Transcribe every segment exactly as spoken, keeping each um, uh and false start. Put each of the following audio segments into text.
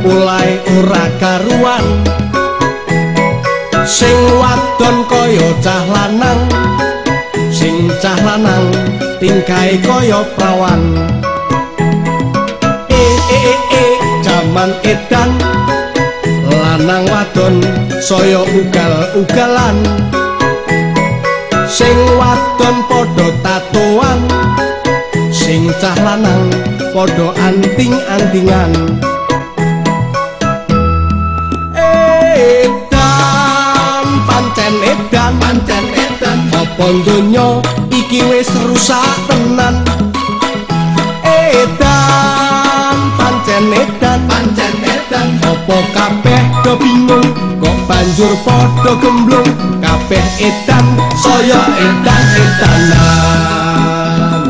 mulai ora karuan sing wadon kaya cah lanang sing cah lanang tingkahe kaya prawan eh eh eh eh jaman edan lanang wadon saya ugal-ugalan sing wadon padha tatoan sing cah lanang padha anting-antingan edan pancen edan pancen edan apa donya iki wis rusak tenan edan pancen edan pancen edan apa kabeh do bingung kok banjur padha gemblung kabeh edan saya edan edanan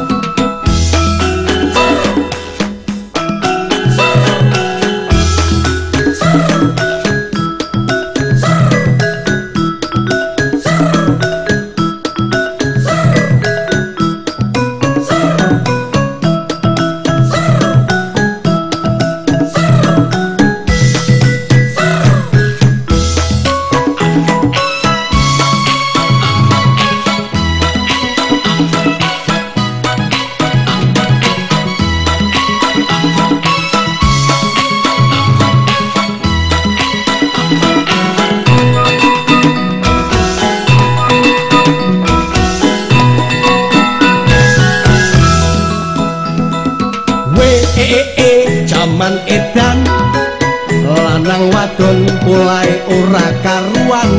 eh eh jaman edan lanang wadon mulai ora karuan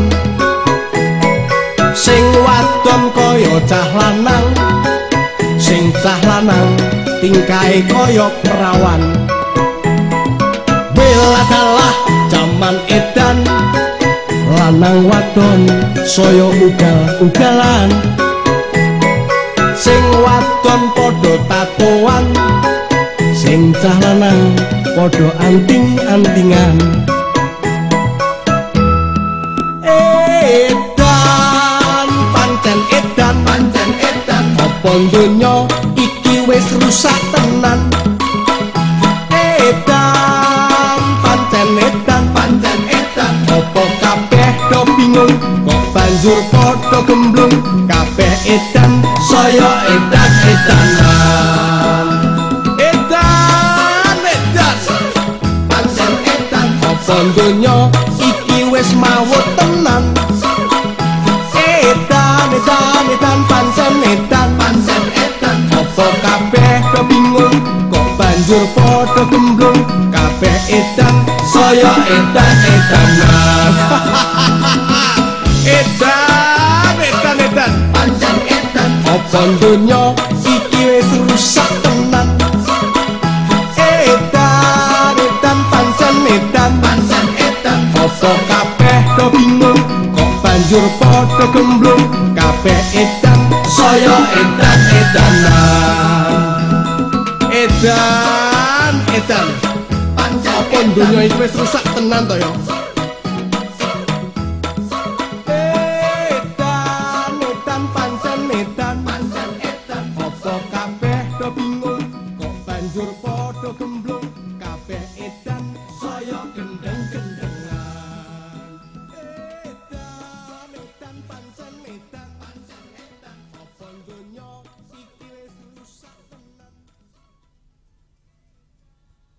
sing wadon kaya cah lanang sing cah lanang tingkahe kaya perawan beladalah jaman edan lanang wadon saya ugal-ugalan sing wadon padha tatoan sing cah lanang padha anting-antingan edan pancen edan pancen edan apa donya iki wis rusak tenan edan pancen edan pancen edan apa kabeh do bingung kok banjur padha gemblung kabeh edan saya edan edanan donya iki wis mawut tenan edan edan edan pancen edan pancen edan apa kabeh do bingung kok banjur padha gemblung kabeh edan saya edan edanan edan edan edan pancen edan apa donya iki wis rusak tenan edan edan pancen edan apa kabeh do bingung kok banjur padha gemblung kabeh edan saya edan edanan edan edan pancen apa donya iki wis rusak tenan to ya